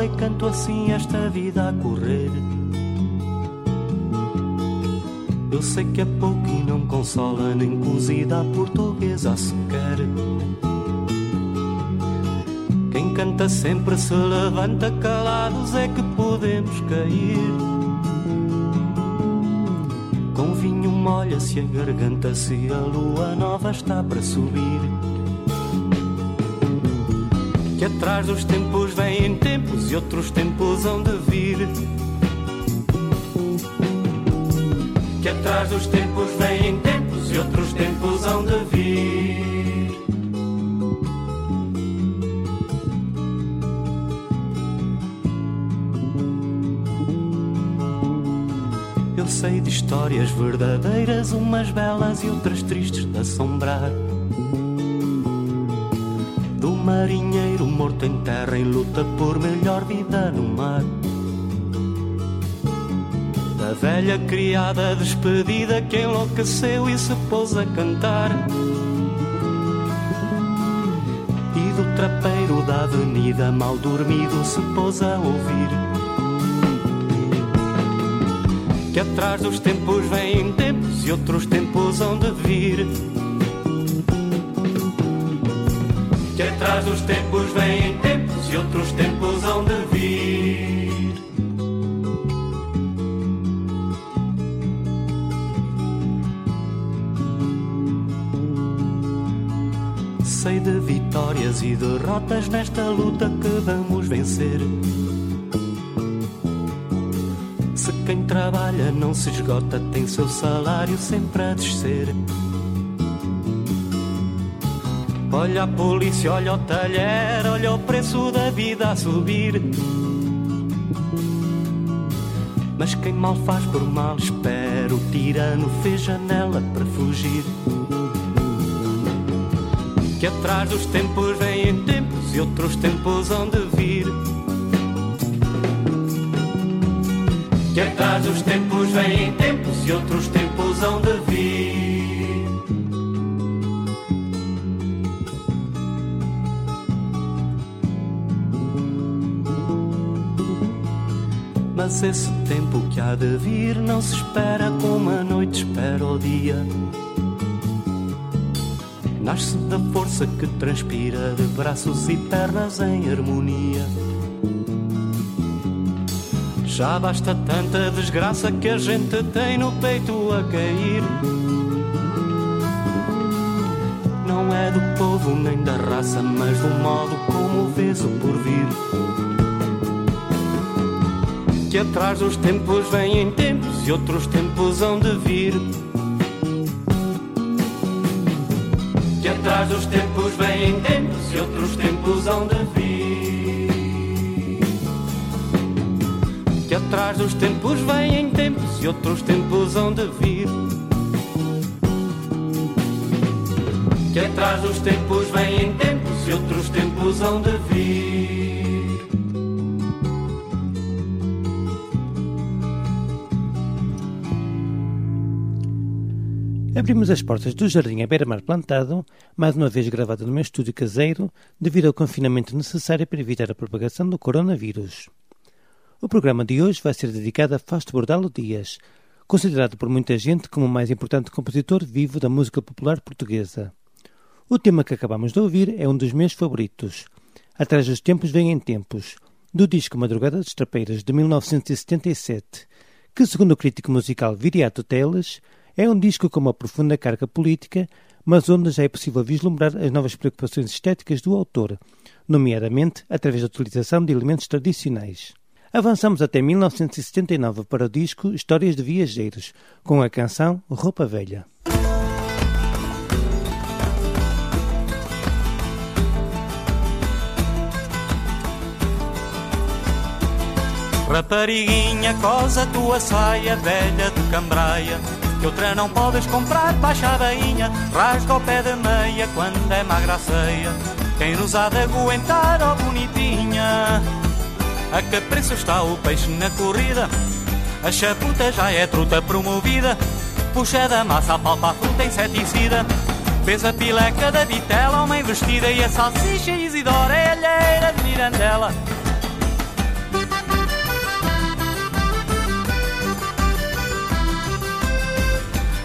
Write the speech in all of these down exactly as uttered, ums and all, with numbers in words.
e canto assim esta vida a correr. Eu sei que é pouco e não consola, nem cozida a portuguesa sequer. Quem canta sempre se levanta, calados é que podemos cair. Com vinho molha-se a garganta se a lua nova está para subir. Que atrás dos tempos vêm tempos e outros tempos hão de vir. Que atrás dos tempos vêm tempos e outros tempos hão de vir. Eu sei de histórias verdadeiras, umas belas e outras tristes de assombrar. Do marinheiro morto em terra em luta por melhor vida no mar. Da velha criada despedida que enlouqueceu e se pôs a cantar. E do trapeiro da avenida mal dormido se pôs a ouvir. Que atrás dos tempos vêm tempos e outros tempos hão de vir. Que atrás dos tempos vêm tempos e outros tempos hão de vir. Sei de vitórias e derrotas nesta luta que vamos vencer. Se quem trabalha não se esgota, tem seu salário sempre a descer. Olha a polícia, olha o talher, olha o preço da vida a subir. Mas quem mal faz por mal espera, o tirano fez janela para fugir. Que atrás dos tempos vêm tempos e outros tempos hão de vir. Que atrás dos tempos vêm tempos e outros tempos hão de vir. Mas esse tempo que há de vir não se espera como a noite espera o dia. Nasce da força que transpira de braços e pernas em harmonia. Já basta tanta desgraça que a gente tem no peito a cair. Não é do povo nem da raça, mas do modo como vês o porvir. Que atrás dos tempos vêm tempos e outros tempos hão de vir. Que atrás dos tempos vêm tempos e outros tempos hão de vir. Que atrás dos tempos vêm tempos e outros tempos hão de vir. Que atrás dos tempos vêm tempos e outros tempos hão de vir. Abrimos as portas do Jardim à Beira-Mar Plantado, mais uma vez gravado no meu estúdio caseiro, devido ao confinamento necessário para evitar a propagação do coronavírus. O programa de hoje vai ser dedicado a Fausto Bordalo Dias, considerado por muita gente como o mais importante compositor vivo da música popular portuguesa. O tema que acabamos de ouvir é um dos meus favoritos. Atrás dos tempos vêm tempos, do disco Madrugada das Trapeiras de mil novecentos e setenta e sete, que, segundo o crítico musical Viriato Teles, é um disco com uma profunda carga política, mas onde já é possível vislumbrar as novas preocupações estéticas do autor, nomeadamente através da utilização de elementos tradicionais. Avançamos até mil novecentos e setenta e nove para o disco Histórias de Viajeiros, com a canção Roupa Velha. Rapariguinha, cosa tua saia velha de cambraia, que outra não podes comprar, baixa a bainha, rasga o pé da meia quando é magra a ceia. Quem nos há de aguentar, ó bonitinha? A que preço está o peixe na corrida? A chaputa já é truta promovida, puxa da massa, apalpa a fruta inseticida. Vês a pileca da vitela, homem vestida, e a salsicha Isidora é alheira de Mirandela.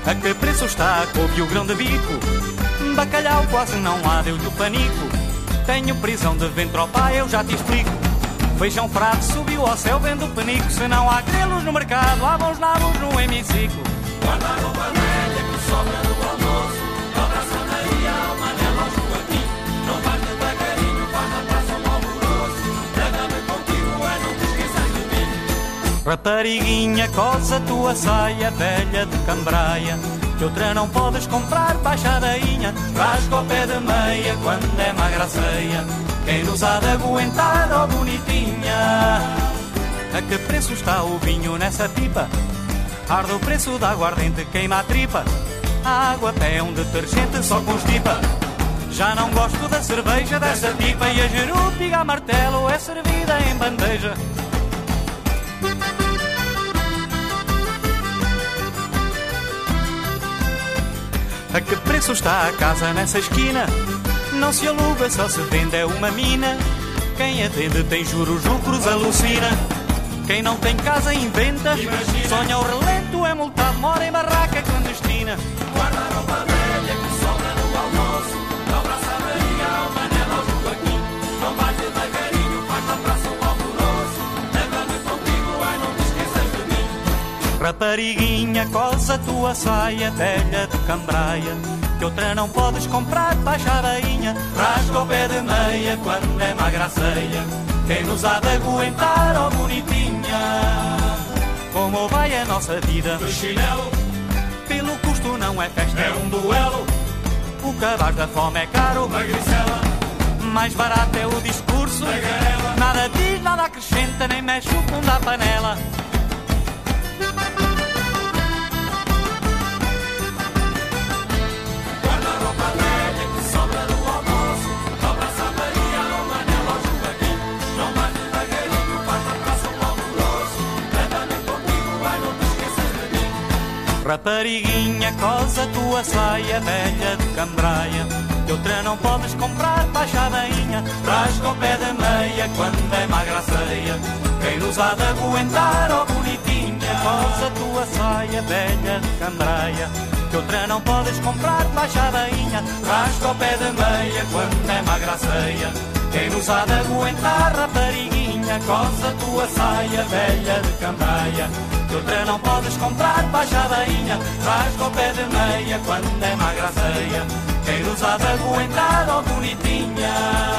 A que preço está a couve e o grão de bico? Bacalhau quase não há, deu-lhe o panico. Tenho prisão de ventropa, eu já te explico. Feijão frado subiu ao céu vendo o penico. Se não há grelos no mercado, há bons nabos no hemiciclo. Guarda a roupa velha que sobra do almoço. Dobra a Sanaria, ao Manela, ao Joaquim. Não vais devagarinho, faz na praça um alvoroço. Leva-me contigo, é não te esqueças de mim. Rapariguinha, cosa tua saia velha de cambraia, que outra não podes comprar, baixa a dainha. Rasga o pé de meia quando é magra a ceia. Quem nos há de aguentar, ó bonitinha? A que preço está o vinho nessa pipa? Arde o preço da aguardente, queima a tripa. A água até é um detergente, só constipa. Já não gosto da cerveja dessa tipa. E a jerupiga a martelo é servida em bandeja. A que preço está a casa nessa esquina? Não se aluga, só se vende é uma mina. Quem a vende tem juros, lucros, alucina. Quem não tem casa inventa. Imagina. Sonha o relento, é multado, mora em barraca clandestina. Guarda a roupa velha que sobra do almoço. Dobra a Sanaria, ao Manela, ao Joaquim. Não vais devagarinho, faz na praça um alvoroço. Leva-me contigo, ai não te esqueças de mim. Rapariguinha, cosa tua saia velha de cambraia, que outra não podes comprar, baixa a bainha. Rasga o pé de meia quando é magra a ceia. Quem nos há de aguentar, ó bonitinha? Como vai a nossa vida? De chinelo, pelo custo não é festa, é um duelo. O cabaz da fome é caro, magricela, mais barato é o discurso. tagarela. Nada diz, nada acrescenta, nem mexe o fundo da panela. Guarda a roupa velha que sobra do almoço. Dobra a Sanaria, ao Manela, ao Joaquim. Não vais devagarinho, faz na praça um alvoroço. Leva-me contigo, ai não te esqueças de mim. Rapariguinha, cosa tua saia velha de cambraia, que outra não podes comprar, baixa a bainha. Rasga o pé de meia quando é magra a ceia. Quem nos há de aguentar, ó bonitinha? Cosa tua saia velha de cambraia, que outra não podes comprar, baixa a bainha. Rasga o pé de meia quando é magra a ceia. Quem nos há de aguentar, rapariguinha? Cosa tua saia velha de cambraia, que outra não podes comprar, baixa a bainha. Rasga o pé de meia quando é magra a ceia. Quem nos há de aguentar, ó bonitinha?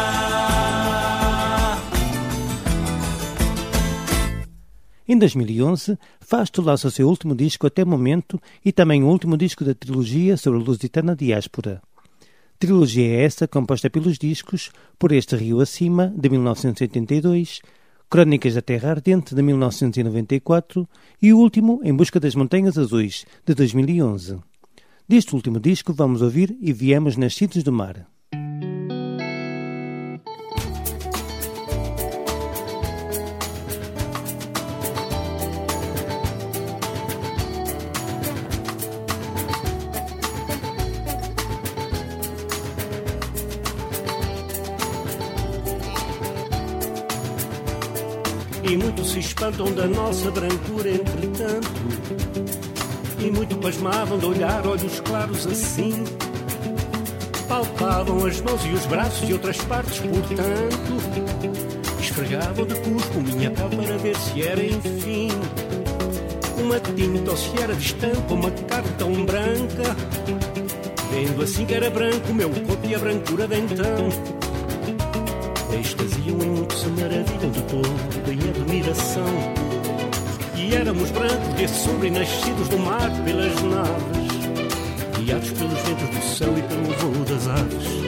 Em dois mil e onze, Fasto lança o seu último disco até o momento e também o último disco da trilogia sobre a lusitana diáspora. Trilogia é essa composta pelos discos Por Este Rio Acima, de mil novecentos e oitenta e dois, Crónicas da Terra Ardente, de mil novecentos e noventa e quatro e o último Em Busca das Montanhas Azuis, de dois mil e onze. Deste último disco vamos ouvir E Viemos Nascidos do Mar. E muito se espantam da nossa brancura, entretanto, e muito pasmavam de olhar olhos claros assim. Palpavam as mãos e os braços e outras partes, portanto, esfregavam de cuspo minha pele para ver se era, enfim, uma tinta ou se era de estampa, uma carne tão branca. Vendo assim que era branco o meu corpo e a brancura de então, extasiam e muito se maravilham de toda e admiração. E éramos brancos desse sobre nascidos do mar pelas naves, guiados pelos ventos do céu e pelo voo das aves.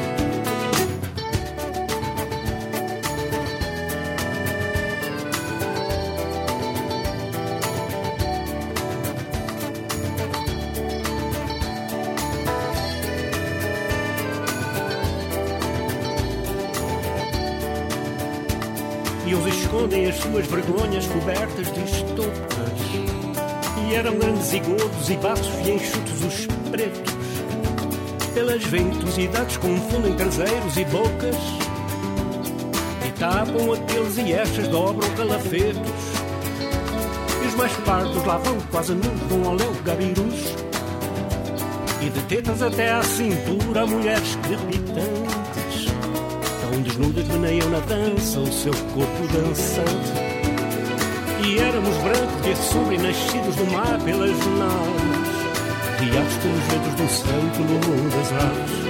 E eles escondem as suas vergonhas cobertas de estoucas. E eram grandes e gordos e baços e enxutos os pretos. Pelas ventosidades confundem traseiros e bocas. E tapam aqueles e estas dobram calafetos. E os mais pardos lá vão quase nus, vão ao léu gabirus. E de tetas até à cintura, mulheres crepitantes, tão desnudas meneiam na dança o seu corpo dançante. E éramos brancos de sombra e nascidos do mar pelas naus, guiados pelos ventos do céu e pelo mundo das aves.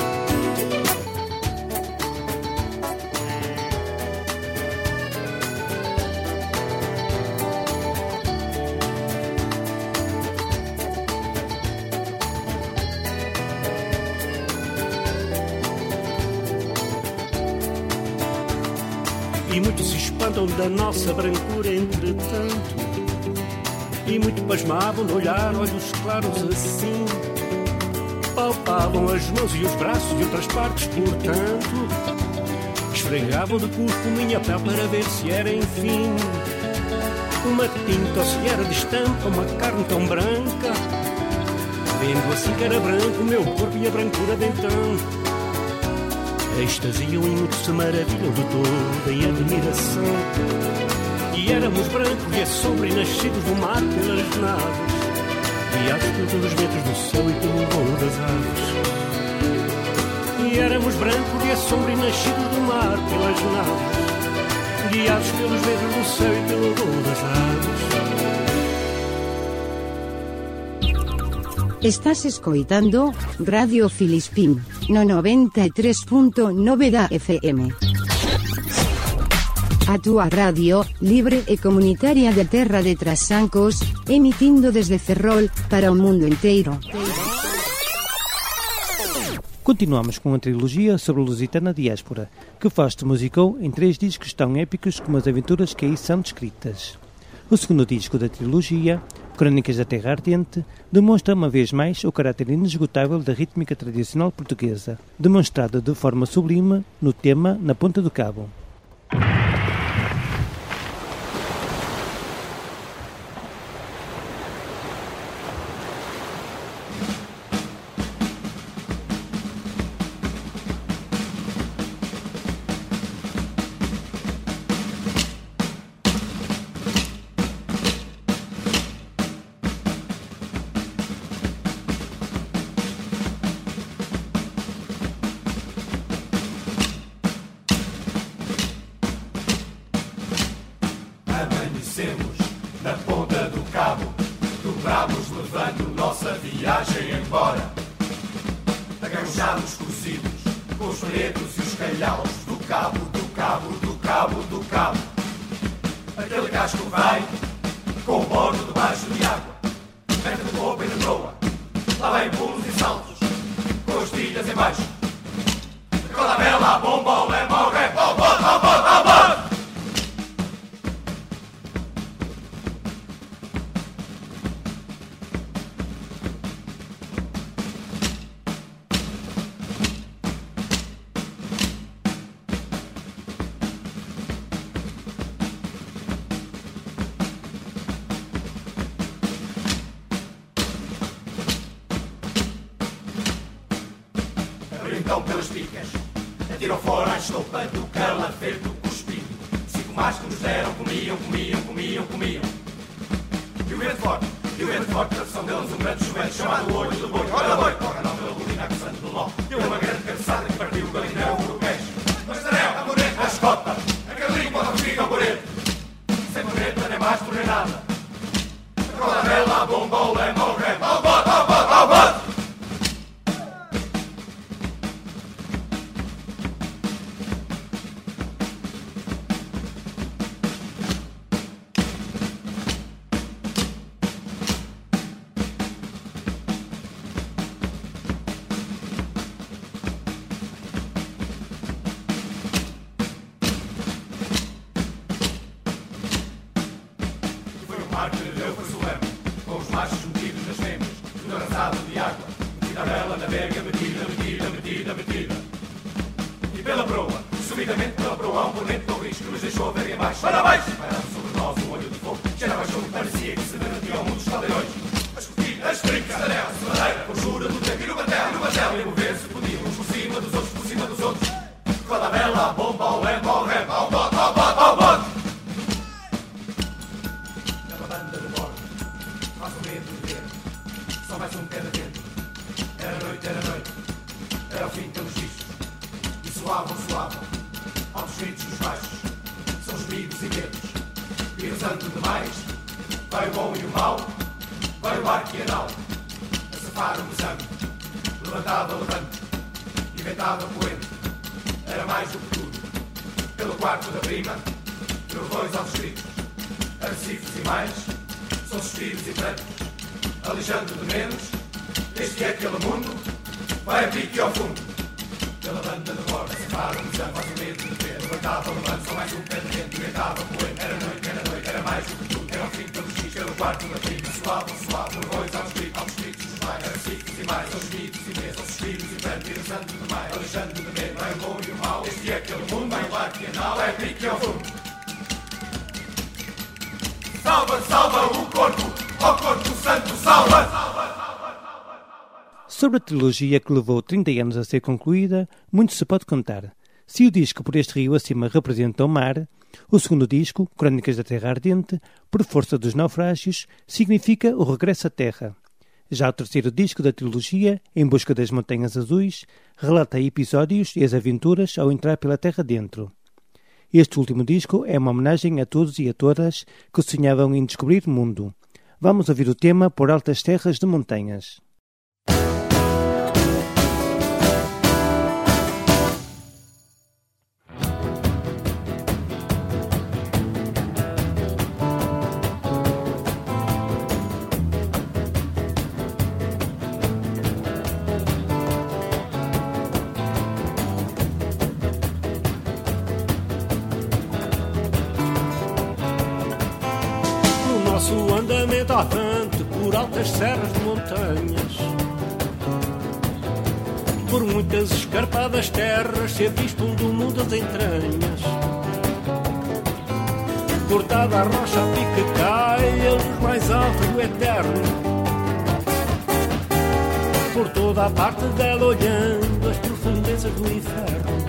E muitos se espantam da nossa brancura, entretanto, e muito pasmavam de olhar olhos claros assim. Palpavam as mãos e os braços e outras partes, portanto, esfregavam de corpo minha pele para ver se era, enfim, uma tinta ou se era de estampa, uma carne tão branca. Vendo assim que era branco o meu corpo e a brancura de então, extasiam e muito se maravilham de toda em admiração. E éramos brancos e a sombra e nascidos do mar pelas naves, guiados pelos ventos do céu e pelo voo das aves. E éramos brancos e a sombra e nascidos do mar pelas naves, guiados pelos ventos do céu e pelo voo das aves. Estás escoitando Radio Filispín no noventa e tres punto nove da F M. A túa radio, libre e comunitaria de Terra de Trasancos, emitindo desde Ferrol para o mundo inteiro. Continuamos com uma trilogia sobre a lusitana diáspora, que Fausto musicou em três discos tão épicos como as aventuras que aí são descritas. O segundo disco da trilogia, Crônicas da Terra Ardente, demonstra uma vez mais o caráter inesgotável da rítmica tradicional portuguesa, demonstrada de forma sublime no tema Na Ponta do Cabo. Na ponta do cabo, dobramos levando nossa viagem embora. Agachados cozidos, com os pretos e os calhaus do cabo, do cabo, do cabo, do cabo. Aquele casco vai, com o bordo debaixo de água. Mete de roupa e de proa, lá vem pulos e saltos, com as trilhas em baixo. Roda a vela, a bomba, o lema, o rap, ao bode, ao bode, ao bode. Então pelas picas, atiram fora a estopa do calafeto cuspido. Cinco mais que nos deram, comiam, comiam, comiam, comiam. E o vento forte, e o vento forte, tradução deles um grande chuveiro chamado olho de boi. Olha boi, corre não pela colina acusando do nó. Deu uma grande cabeçada que partiu o galinhão do peixe. Mas tarefa, a moreta, a escota, a carlinha pode fugir ao morete. Sem moreta, nem mais por nem nada. Roda a vela, a bomba, o lema, o remo, ao bote, ao bote, ao bote. noite, era noite, era o fim pelos discos. E soavam, soavam, aos gritos dos baixos. São os vivos e medos, e rezando demais. Vai o bom e o mau, vai o arco e a nau. A safar o mesango, levantado a levante, inventado a poente. Era mais do que tudo, pelo quarto da prima, trovões aos gritos, arrecifes e mais, são suspiros e prantos, alejando de menos. Este é aquele mundo, vai a pique ao fundo. Pela banda de borda, separa um mesango, faz o medo de ver. Levantava a levante, só mais um pé de vento, inventava a poente. Era noite, era noite, era mais do que tudo, era o fim pelos dias, pelo quarto da prima. Suavam, suavam, trovões aos gritos, aos gritos dos mais, arrecifes e mais, aos gritos e medos, aos suspiros e prantos, irressando demais, alejando de medo. Vai o bom e o mau, este é aquele mundo, vai o arco e a nau, vai a pique ao fundo. Salva, salva o corpo, ó corpo santo, salva! Sobre a trilogia que levou trinta anos a ser concluída, muito se pode contar. Se o disco Por Este Rio Acima representa o mar, o segundo disco, Crónicas da Terra Ardente, Por Força dos Naufrágios, significa o regresso à Terra. Já o terceiro disco da trilogia, Em Busca das Montanhas Azuis, relata episódios e as aventuras ao entrar pela Terra dentro. Este último disco é uma homenagem a todos e a todas que sonhavam em descobrir o mundo. Vamos ouvir o tema Por Altas Terras de Montanhas. O andamento avante por altas serras de montanhas, por muitas escarpadas terras se avistam do mundo das entranhas. Cortada a rocha a pique cai a luz mais alta do eterno, por toda a parte dela olhando as profundezas do inferno.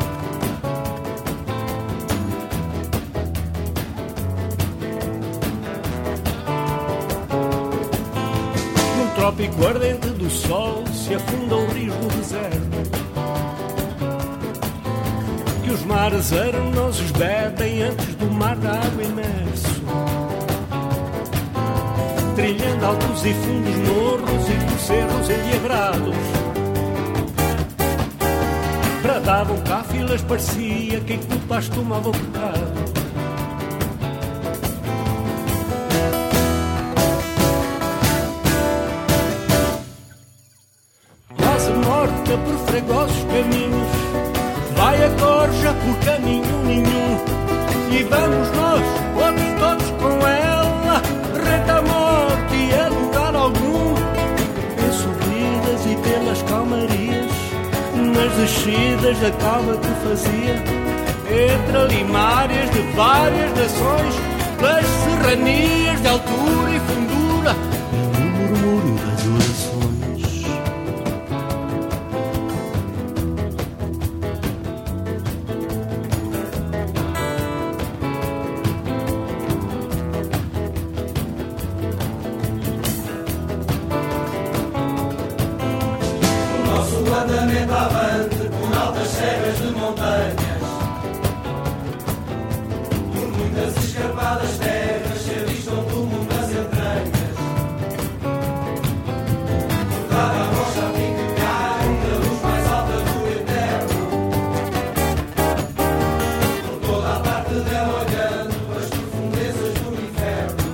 Trópico ardente do sol se afundam rios do deserto, e os mares arenosos bebem antes do mar da água imerso, trilhando altos e fundos morros e por cerros endiabrados. Bradavam cáfilas, parecia que em culpas tomava o pecado. Por fregosos caminhos, vai a corja por caminho nenhum, e vamos nós, outros todos com ela, reta a morte e a lugar algum. Em subidas e pelas calmarias, nas descidas da calma que fazia, entre limárias de várias nações, pelas serranias de altura e fundura, e no murmúrio das orações. Andamento avante por altas serras de montanhas, por muitas escarpadas terras se avistam do mundo das entranhas. Cortada a rocha a pique cai a luz mais alta do eterno, por toda a parte dela olhando as profundezas do inferno.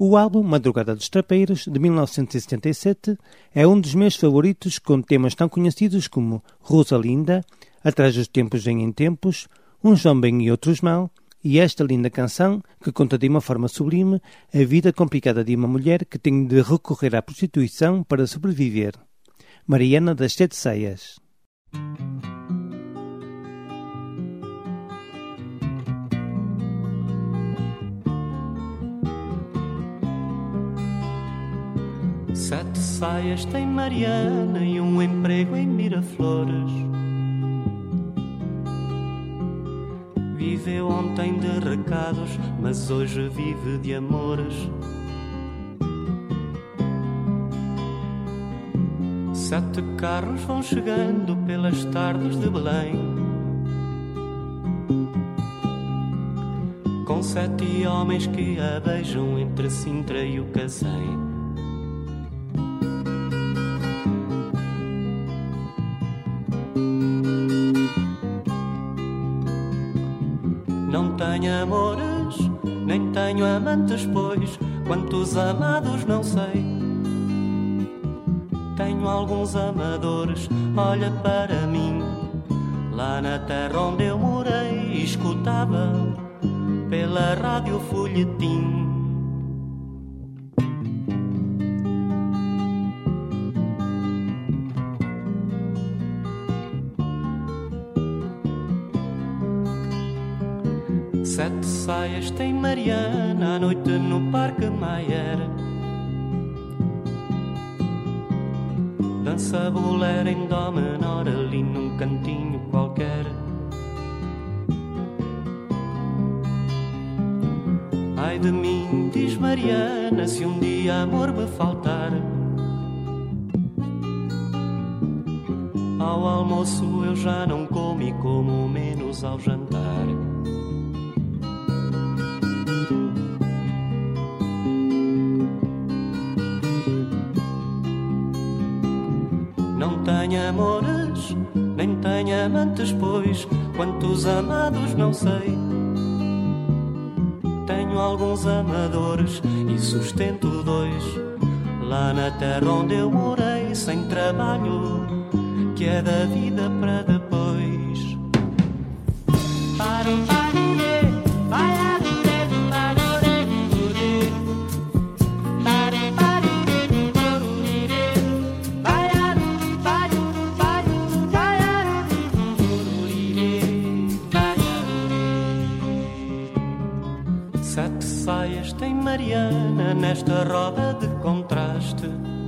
O álbum Madrugada dos Trapeiros, de mil novecentos e setenta e sete, é um dos meus favoritos, com temas tão conhecidos como Rosalinda, Atrás dos Tempos Vêm em Tempos, Uns Vão Bem e Outros Mal, e esta linda canção que conta de uma forma sublime a vida complicada de uma mulher que tem de recorrer à prostituição para sobreviver. Mariana das Sete Saias. Sete saias tem Mariana e um emprego em Miraflores. Viveu ontem de recados, mas hoje vive de amores. Sete carros vão chegando pelas tardes de Belém, com sete homens que a beijam entre Sintra e o Cacém. Não tenho amores, nem tenho amantes, pois quantos amados não sei. Tenho alguns amadores, olha para mim. Lá na terra onde eu morei, escutava pela rádio folhetim. Sete saias tem Mariana à noite no Parque Mayer. Dança bolero em dó menor ali num cantinho qualquer. Ai de mim, diz Mariana, se um dia amor me faltar. Ao almoço eu já não como e como menos ao jantar. Não tenho amores, nem tenho amantes, pois quantos amados não sei. Tenho alguns amadores e sustento dois, lá na terra onde eu morei, sem trabalho, que é da vida para depois. Para um Sete saias tem Mariana nesta roda de contraste.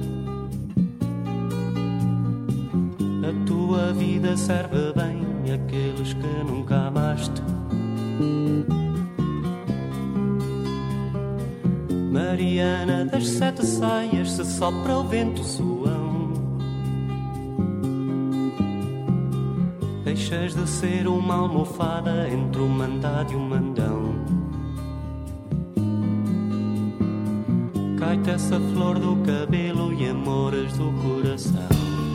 A tua vida serve bem àqueles que nunca amaste. Mariana das sete saias, se sopra o vento suão, deixas de ser uma almofada entre o mandado e o mandão. Cai-te essa flor do cabelo e amores do coração.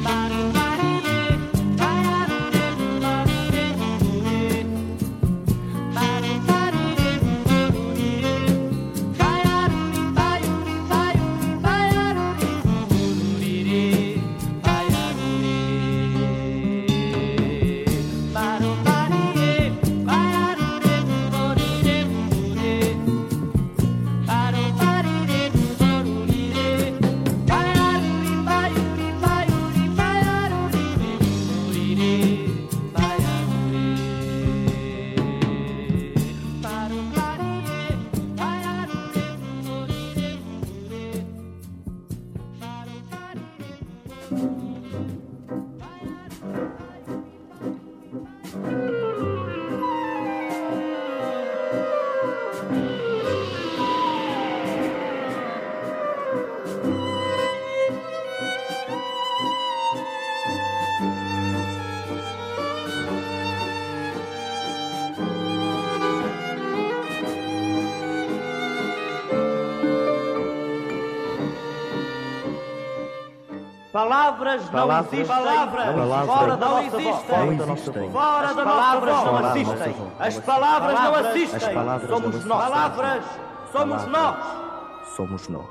Palavras não Palavras, existem. palavras, Palavras fora não da existem. existem. Fora da nossa voz não existem. As palavras não existem. As palavras Somos não nós. existem. Palavras somos nós. somos nós.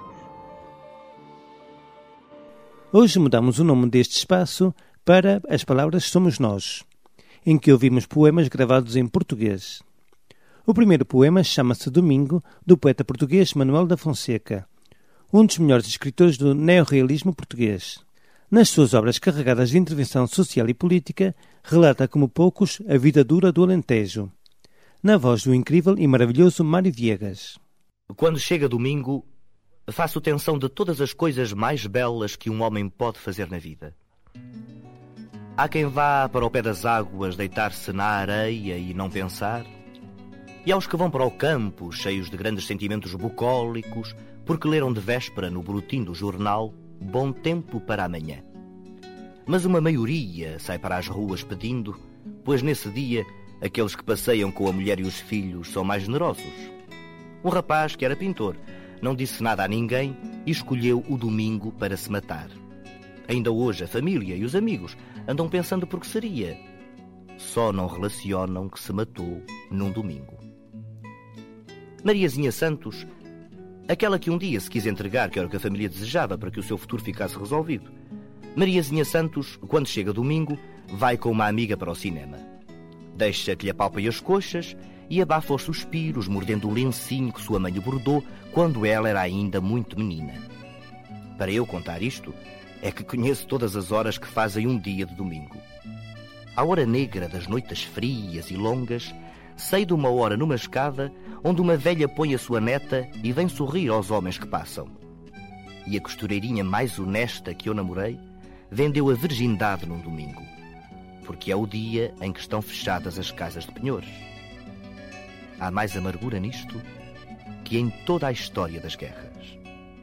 Hoje mudamos o nome deste espaço para As Palavras Somos Nós, em que ouvimos poemas gravados em português. O primeiro poema chama-se Domingo, do poeta português Manuel da Fonseca, um dos melhores escritores do neorrealismo português. Nas suas obras carregadas de intervenção social e política, relata como poucos a vida dura do Alentejo, na voz do incrível e maravilhoso Mário Viegas. Quando chega domingo, faço tensão de todas as coisas mais belas que um homem pode fazer na vida. Há quem vá para o pé das águas deitar-se na areia e não pensar, e há os que vão para o campo, cheios de grandes sentimentos bucólicos, porque leram de véspera no boletim do jornal bom tempo para amanhã. Mas uma maioria sai para as ruas pedindo, pois nesse dia aqueles que passeiam com a mulher e os filhos são mais generosos. Um rapaz que era pintor não disse nada a ninguém e escolheu o domingo para se matar. Ainda hoje a família e os amigos andam pensando por que seria. Só não relacionam que se matou num domingo. Mariazinha Santos, aquela que um dia se quis entregar, que era o que a família desejava para que o seu futuro ficasse resolvido. Mariazinha Santos, quando chega domingo, vai com uma amiga para o cinema. Deixa que lhe apalpem as coxas e abafa os suspiros, mordendo o lencinho que sua mãe lhe bordou quando ela era ainda muito menina. Para eu contar isto, é que conheço todas as horas que fazem um dia de domingo. À hora negra das noites frias e longas, sei de uma hora numa escada onde uma velha põe a sua neta e vem sorrir aos homens que passam. E a costureirinha mais honesta que eu namorei vendeu a virgindade num domingo, porque é o dia em que estão fechadas as casas de penhores. Há mais amargura nisto que em toda a história das guerras.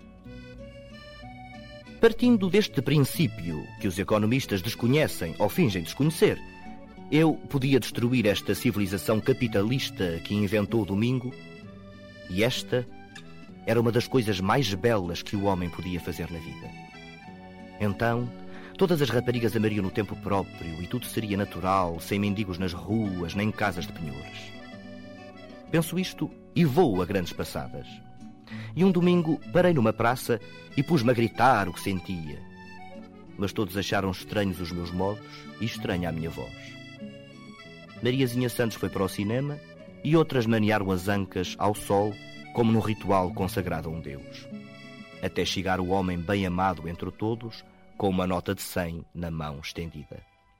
Partindo deste princípio que os economistas desconhecem ou fingem desconhecer, eu podia destruir esta civilização capitalista que inventou o domingo, e esta era uma das coisas mais belas que o homem podia fazer na vida. Então, todas as raparigas amariam no tempo próprio e tudo seria natural, sem mendigos nas ruas, nem casas de penhores. Penso isto e vou a grandes passadas. E um domingo parei numa praça e pus-me a gritar o que sentia. Mas todos acharam estranhos os meus modos e estranha a minha voz. Mariazinha Santos foi para o cinema e outras manearam as ancas ao sol como num ritual consagrado a um deus. Até chegar o homem bem amado entre todos, com uma nota de cem na mão estendida.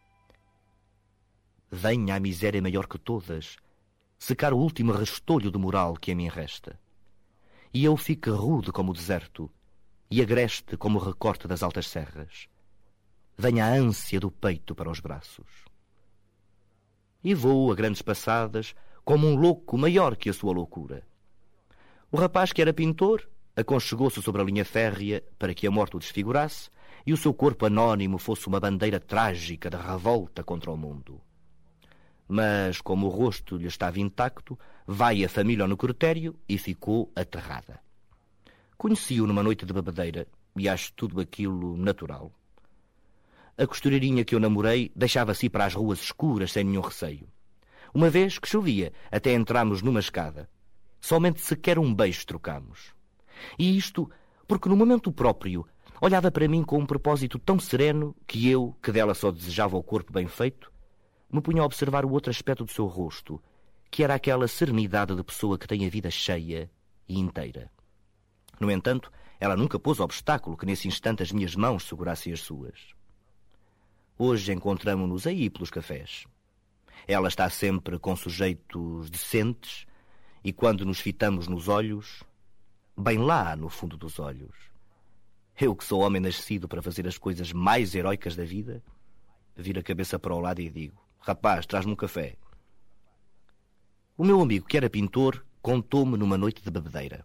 Venha a miséria maior que todas, secar o último restolho de moral que a mim resta. E eu fique rude como o deserto, e agreste como o recorte das altas serras. Venha a ânsia do peito para os braços. E vou a grandes passadas, como um louco maior que a sua loucura. O rapaz que era pintor aconchegou-se sobre a linha férrea para que a morte o desfigurasse e o seu corpo anónimo fosse uma bandeira trágica da revolta contra o mundo. Mas, como o rosto lhe estava intacto, vai a família ao necrotério e ficou aterrada. Conheci-o numa noite de bebedeira e acho tudo aquilo natural. A costureirinha que eu namorei deixava-se ir para as ruas escuras sem nenhum receio. Uma vez que chovia, até entramos numa escada. Somente sequer um beijo trocamos. E isto porque no momento próprio olhava para mim com um propósito tão sereno que eu, que dela só desejava o corpo bem feito, me punha a observar o outro aspecto do seu rosto, que era aquela serenidade de pessoa que tem a vida cheia e inteira. No entanto, ela nunca pôs obstáculo que nesse instante as minhas mãos segurassem as suas. Hoje encontramo-nos aí pelos cafés. Ela está sempre com sujeitos decentes e quando nos fitamos nos olhos, bem lá no fundo dos olhos, eu que sou homem nascido para fazer as coisas mais heroicas da vida, viro a cabeça para o lado e digo: rapaz, traz-me um café. O meu amigo, que era pintor, contou-me numa noite de bebedeira: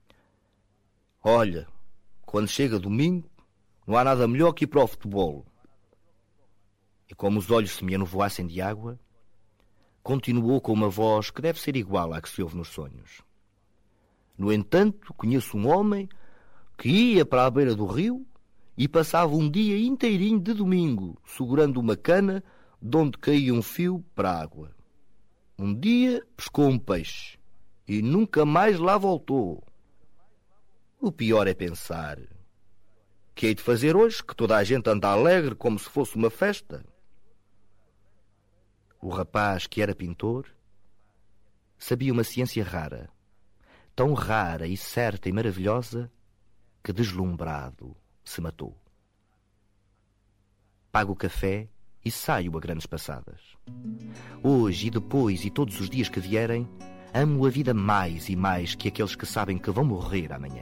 olha, quando chega domingo, não há nada melhor que ir para o futebol. E como os olhos se me anovoassem de água, continuou com uma voz que deve ser igual à que se ouve nos sonhos: no entanto, conheço um homem que ia para a beira do rio e passava um dia inteirinho de domingo, segurando uma cana de onde caía um fio para a água. Um dia pescou um peixe e nunca mais lá voltou. O pior é pensar que hei de fazer hoje que toda a gente anda alegre como se fosse uma festa. O rapaz, que era pintor, sabia uma ciência rara, tão rara e certa e maravilhosa, que deslumbrado se matou. Pago o café e saio a grandes passadas. Hoje e depois e todos os dias que vierem, amo a vida mais e mais que aqueles que sabem que vão morrer amanhã.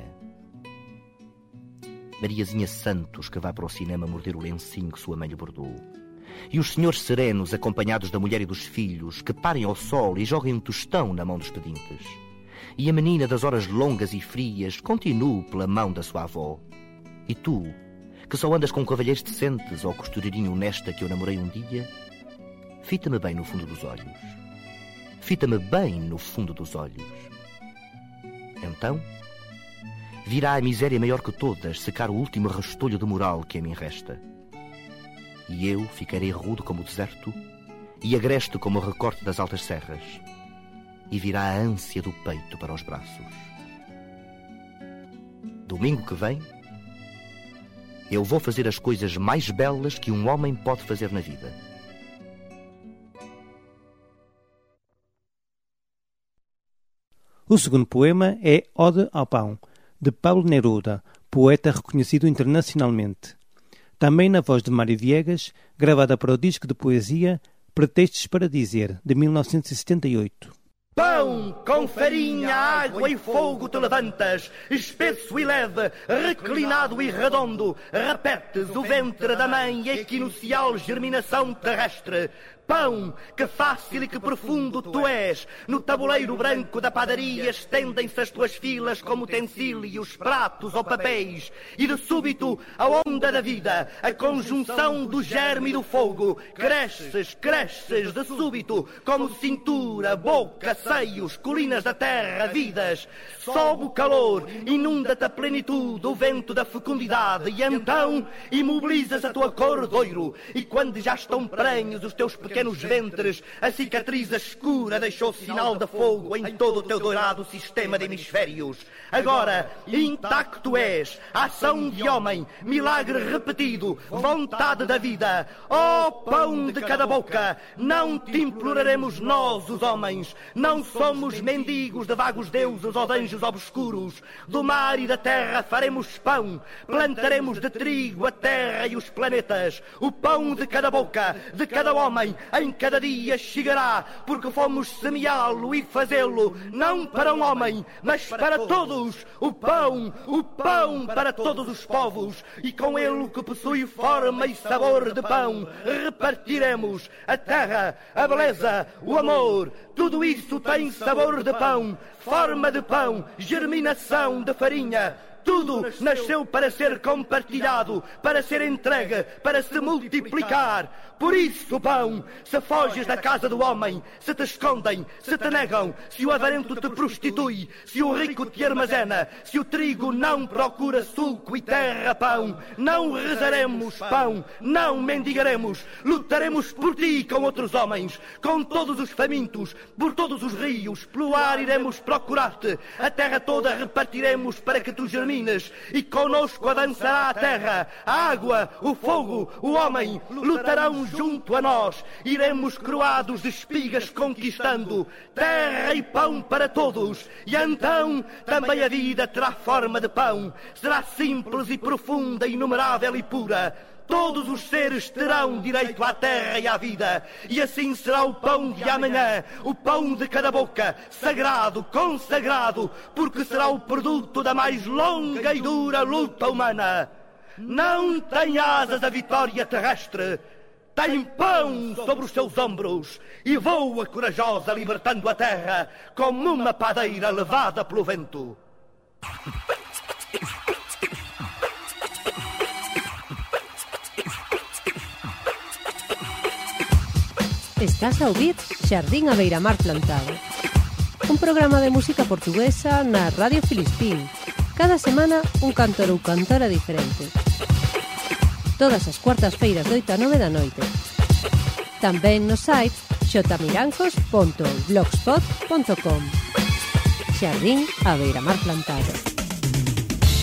Mariazinha Santos, que vai para o cinema morder o lencinho que sua mãe lhe bordou. E os senhores serenos, acompanhados da mulher e dos filhos, que parem ao sol e joguem um tostão na mão dos pedintes. E a menina das horas longas e frias continue pela mão da sua avó. E tu, que só andas com cavalheiros decentes ou costureirinha honesta que eu namorei um dia, fita-me bem no fundo dos olhos. Fita-me bem no fundo dos olhos. Então, virá a miséria maior que todas secar o último restolho de moral que a mim resta. E eu ficarei rude como o deserto e agreste como o recorte das altas serras. E virá a ânsia do peito para os braços. Domingo que vem, eu vou fazer as coisas mais belas que um homem pode fazer na vida. O segundo poema é Ode ao Pão, de Pablo Neruda, poeta reconhecido internacionalmente. Também na voz de Mário Viegas, gravada para o disco de poesia Pretextos para Dizer, de mil novecentos e setenta e oito. Pão com farinha, água e fogo te levantas, espesso e leve, reclinado e redondo, repetes o ventre da mãe, equinocial germinação terrestre. Pão, que fácil e que profundo tu és, no tabuleiro branco da padaria estendem-se as tuas filas como utensílios, pratos ou papéis, e de súbito a onda da vida, a conjunção do germe e do fogo, cresces, cresces de súbito, como cintura, boca, seios, colinas da terra, vidas, sobe o calor, inunda-te a plenitude, o vento da fecundidade, e então imobilizas a tua cor doiro, e quando já estão prenhos os teus pequenos pequenos ventres, a cicatriz escura deixou sinal de fogo em todo o teu dourado sistema de hemisférios. Agora, intacto és, ação de homem, milagre repetido, vontade da vida. Ó pão de cada boca, não te imploraremos nós, os homens, não somos mendigos de vagos deuses ou de anjos obscuros. Do mar e da terra faremos pão, plantaremos de trigo a terra e os planetas. O pão de cada boca, de cada homem, em cada dia chegará, porque fomos semeá-lo e fazê-lo, não para um homem, mas para todos. O pão, o pão para todos os povos, e com ele que possui forma e sabor de pão, repartiremos a terra, a beleza, o amor. Tudo isso tem sabor de pão, forma de pão, germinação de farinha. Tudo nasceu para ser compartilhado, para ser entregue, para se multiplicar. Por isso, pão, se foges da casa do homem, se te escondem, se te negam, se o avarento te prostitui, se o rico te armazena, se o trigo não procura sulco e terra, pão, não rezaremos, pão, não mendigaremos, lutaremos por ti com outros homens, com todos os famintos, por todos os rios, pelo ar iremos procurar-te, a terra toda repartiremos para que tu germines, e conosco avançará a terra, a água, o fogo, o homem, lutarão junto a nós, iremos croados de espigas conquistando terra e pão para todos, e então também a vida terá forma de pão, será simples e profunda, inumerável e pura. Todos os seres terão direito à terra e à vida, e assim será o pão de amanhã, o pão de cada boca, sagrado, consagrado, porque será o produto da mais longa e dura luta humana. Não tem asas a vitória terrestre, tem pão sobre os seus ombros e voa corajosa libertando a terra como uma padeira levada pelo vento. Estás a ouvir Xardín a Beira-Mar Plantado, un programa de música portuguesa na Radio Filispín. Cada semana un cantor ou cantora diferente. Todas as cuartas-feiras de oito a nove da noite. Tamén no site xotamilancos punto blogspot punto com. Xardín a Beira-Mar Plantado.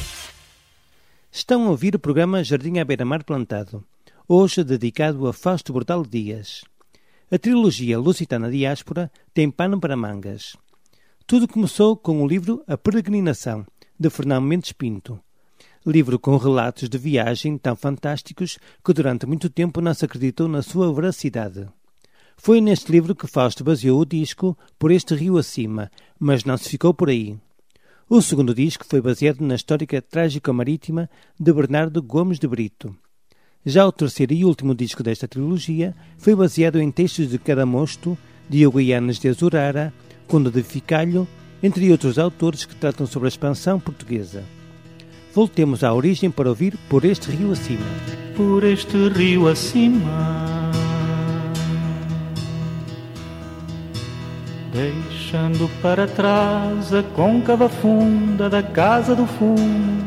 Estão a ouvir o programa Jardim à Beira-Mar Plantado, hoje dedicado a Fausto Bordalo Dias. A trilogia Lusitana Diáspora tem pano para mangas. Tudo começou com o livro A Peregrinação, de Fernão Mendes Pinto. Livro com relatos de viagem tão fantásticos que durante muito tempo não se acreditou na sua veracidade. Foi neste livro que Fausto baseou o disco Por Este Rio Acima, mas não se ficou por aí. O segundo disco foi baseado na histórica Trágico-Marítima de Bernardo Gomes de Brito. Já o terceiro e último disco desta trilogia foi baseado em textos de Cadamosto, Diogo Yanes de Azurara, Conde de Ficalho, entre outros autores que tratam sobre a expansão portuguesa. Voltemos à origem para ouvir Por Este Rio Acima. Por este rio acima, deixando para trás a côncava funda da Casa do Fumo,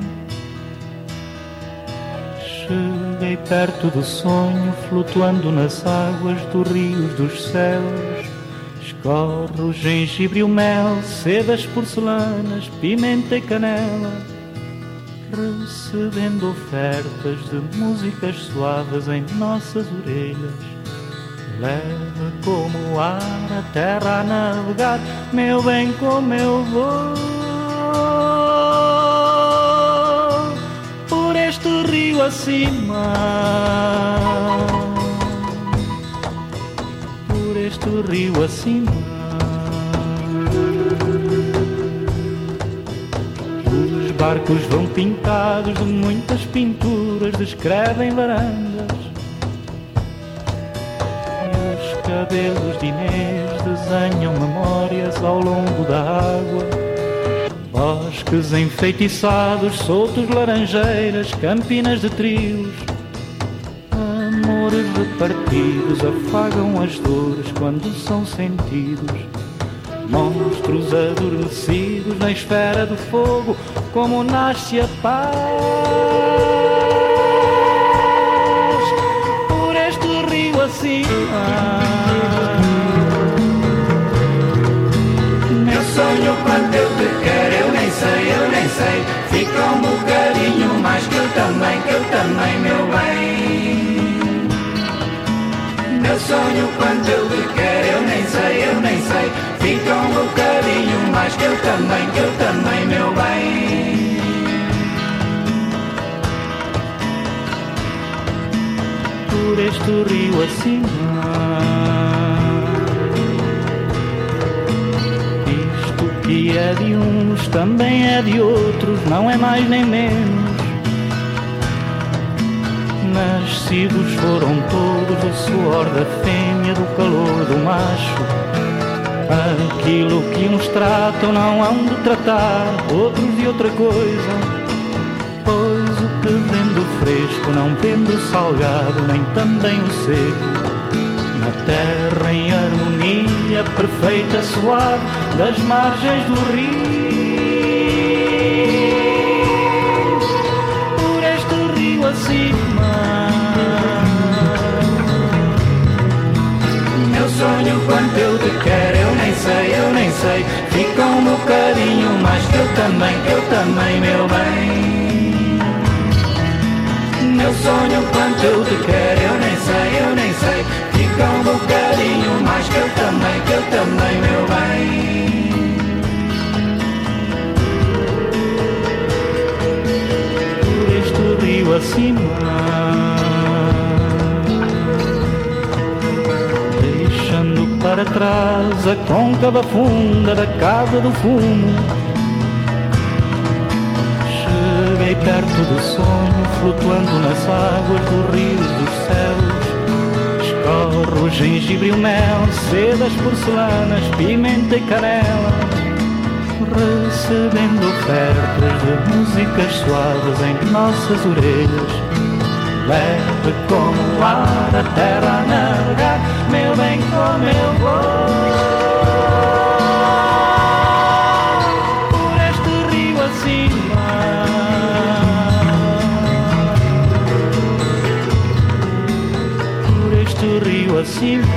cheguei perto do sonho, flutuando nas águas dos rios dos céus. Escorre o gengibre e o mel, sedas porcelanas, pimenta e canela, recebendo ofertas de músicas suaves em nossas orelhas. Leve como o ar a terra a navegar, meu bem, como eu vou por este rio acima, por este rio acima. Os barcos vão pintados de muitas pinturas, descrevem varandas. Cabelos de Inês desenham memórias ao longo da água. Bosques enfeitiçados, soltos laranjeiras, campinas de trios. Amores repartidos afagam as dores quando são sentidos. Monstros adormecidos na esfera do fogo, como nasce a paz. Por este rio acima, sonho quando eu te quero, eu nem sei, eu nem sei. Fica um bocadinho mais que eu também, que eu também, meu bem. Meu sonho quando eu te quero, eu nem sei, eu nem sei. Fica um bocadinho mais que eu também, que eu também, meu bem. Por este rio acima, que é de uns, também é de outros, não é mais nem menos. Nascidos foram todos do suor da fêmea, do calor do macho. Aquilo que uns tratam não hão de tratar outros de outra coisa, pois o que vem do fresco não vem do salgado, nem também o seco. Na terra em harmonia perfeita, suave, das margens do rio. Por este rio acima, meu sonho quanto eu te quero, eu nem sei, eu nem sei. Fica um bocadinho mais que eu também, que eu também, meu bem. Meu sonho quanto eu te quero, eu nem sei, eu nem sei. Fica um bocadinho mais que eu também, que eu também, meu bem. Por este rio acima, deixando para trás a côncava funda da Casa do Fumo, cheguei perto do sonho, flutuando nas águas dos rios dos céus. Escorre o gengibre e o mel, sedas porcelanas, pimenta e canela, recebendo ofertas de músicas suaves em nossas orelhas. Leve como o ar a terra a navegar, meu bem, como eu vou por este rio acima. Rio acima,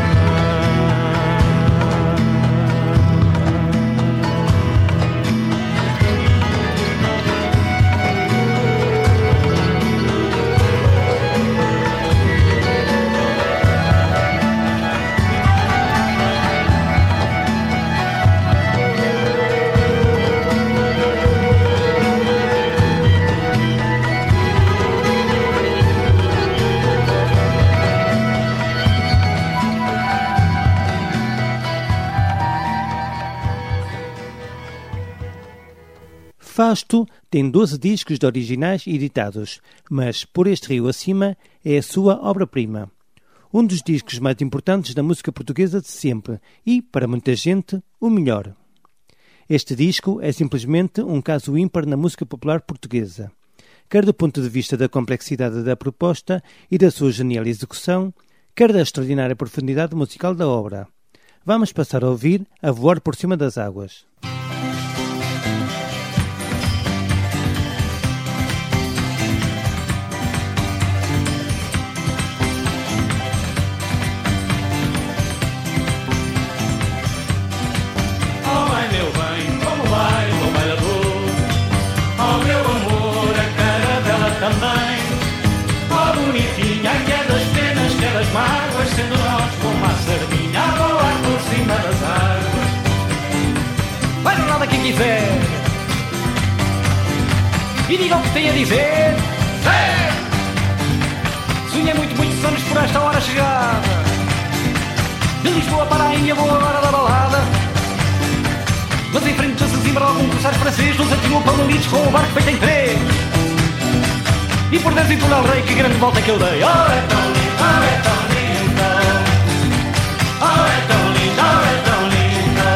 Fausto tem doze discos de originais editados, mas Por Este Rio Acima é a sua obra-prima. Um dos discos mais importantes da música portuguesa de sempre e, para muita gente, o melhor. Este disco é simplesmente um caso ímpar na música popular portuguesa, quer do ponto de vista da complexidade da proposta e da sua genial execução, quer da extraordinária profundidade musical da obra. Vamos passar a ouvir A Voar por Cima das Águas. Também, ó bonitinha, que é das penas, que é das mágoas, sendo nós como a sardinha a voar por cima das águas. Vai no lado quem quiser e diga o que tem a dizer. É! Sonhei muito, muitos anos por esta hora chegada, de Lisboa para a Índia vou agora da balada. Mas em frente a Sesimbra algum corsário francês, nos atirou para Unidos com o barco feito em três. E por dentro e por El Rei, que grande volta que eu dei. Oh, é tão lindo, oh, é tão lindo. Oh, é tão lindo, oh, é tão lindo.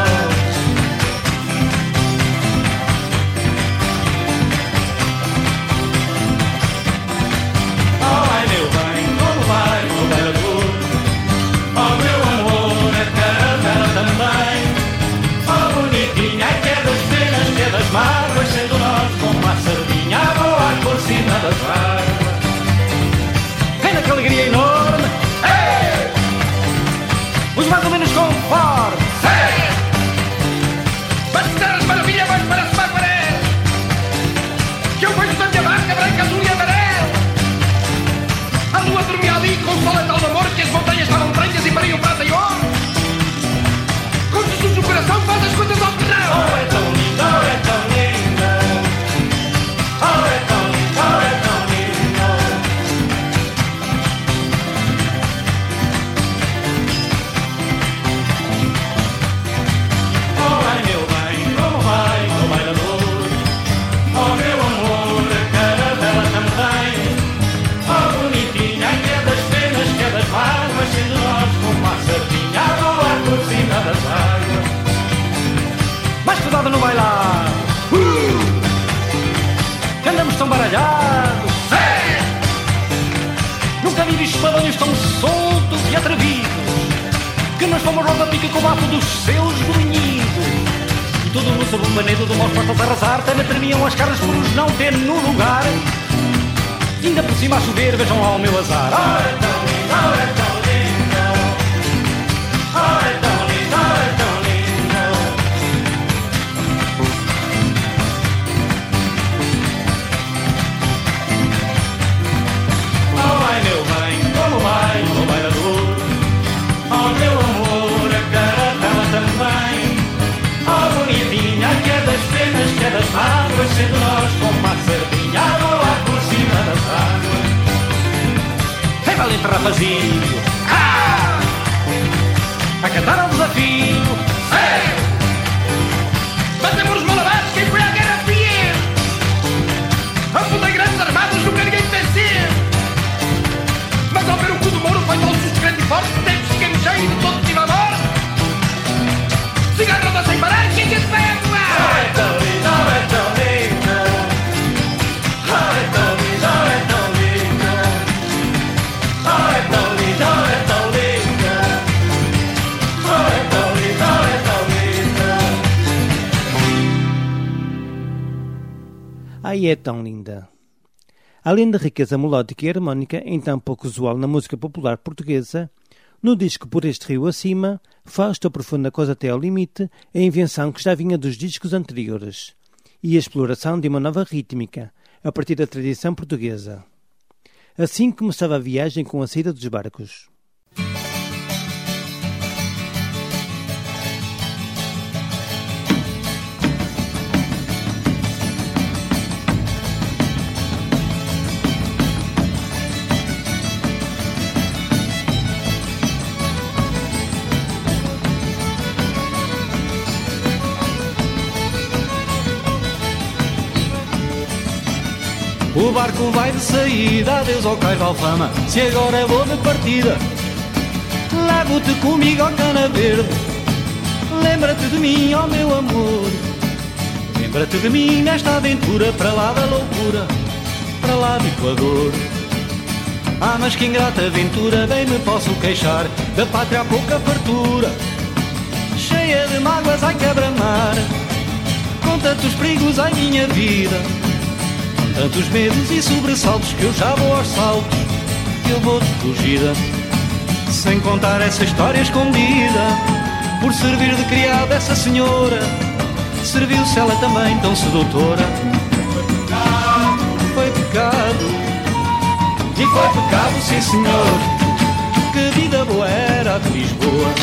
Oh, ai meu bem, como vai, meu belo. Oh, meu amor, é caramela também. Oh, bonitinha, que é das penas, que é das mágoas, sendo nós como a sardinha a voar por cima das águas. Que alegria enorme, hey! Os mais ou menos conforme, hey! Vai estar as maravilhas, vai para as Maguaré, que eu vejo da minha barca branca, azul e amarelo. A lua dormia ali com o sol é tal de amor que as montanhas estavam prenhas e pariam prata e ouro. Com Jesus no coração faz as coisas ao terrão. Oh, é tão lindo, oh, é tão lindo. Oh, é tão lindo, oh, é tão lindo. Mais cuidado no bailar, uh! Que andamos tão baralhados, é! Nunca vi espadões tão soltos e atrevidos, que nós fomos logo a pica com o bafo dos seus grunhidos. E tudo no sabumanedo do moço para arrasar, também tremiam as caras por os não ter no lugar. E ainda por cima a chover, vejam lá o meu azar. Oh, é tão lindo, oh, é tão lindo. Oh, é tão lindo, oh, é tão lindo. Oh, ai meu bem, como vai, o bailador. Oh, meu amor, a caramela também. Oh, bonitinha, que é das penas, que é das mágoas, sendo nós como a sardinha a voar por cima das águas. Vem valente rapazinho, ah! A cantar ao desafio, é! Batemos os malabares, quem foi à guerra fiel. Afundei grandes armadas, nunca ninguém vencer. Mas ao ver o cu do Mouro, foi todos os grandes e fortes, tempos de quem cheio de todo tive a morte. Cigarro anda sem parar, quem que se vai a voar? Oh, é tão lindo, oh, é tão lindo. Oh, é tão lindo, oh, é tão lindo. Oh, é tão lindo, oh, é tão lindo. Oh, é tão lindo, oh, é tão lindo. Ai, é tão linda. Além da riqueza melódica e harmónica, então pouco usual na música popular portuguesa, no disco Por Este Rio Acima, Fausto aprofunda a coisa até ao limite a invenção que já vinha dos discos anteriores e a exploração de uma nova rítmica, a partir da tradição portuguesa. Assim começava a viagem com a saída dos barcos. O barco vai de saída, adeus ao cais de Alfama. Se agora vou de partida, levo-te comigo ao Cana Verde. Lembra-te de mim, ó meu amor. Lembra-te de mim nesta aventura, para lá da loucura, para lá do Equador. Ah, mas que ingrata aventura, bem me posso queixar da pátria há pouca fartura, cheia de mágoas, ai quebra-mar, com tantos perigos, ai minha vida, com tantos medos e sobressaltos, que eu já vou aos saltos, que eu vou de fugida, sem contar essa história escondida, por servir de criada essa senhora, serviu-se ela também tão sedutora. Foi pecado, e foi pecado, sim senhor, que vida boa era a de Lisboa.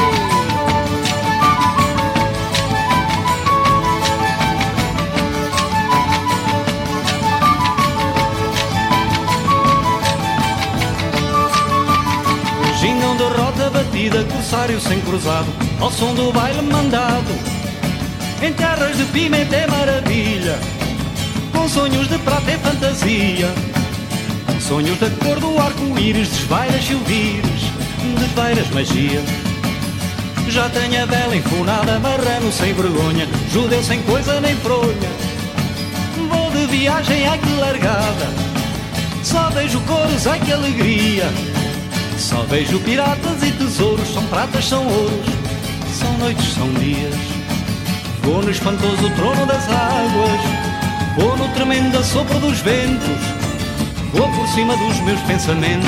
Gingão de roda batida, corsário sem cruzado, ao som do baile mandado, em terras de pimenta é maravilha, com sonhos de prata e fantasia, com sonhos da cor do arco-íris, desvairas silvires, desvairas magia. Já tenho a vela enfunada, marrano sem vergonha, judeu sem coisa nem fronha. Vou de viagem, ai que largada, só vejo coros, ai que alegria. Só vejo piratas e tesouros, são pratas, são ouros, são noites, são dias. Vou no espantoso trono das águas, vou no tremendo assopro dos ventos, vou por cima dos meus pensamentos.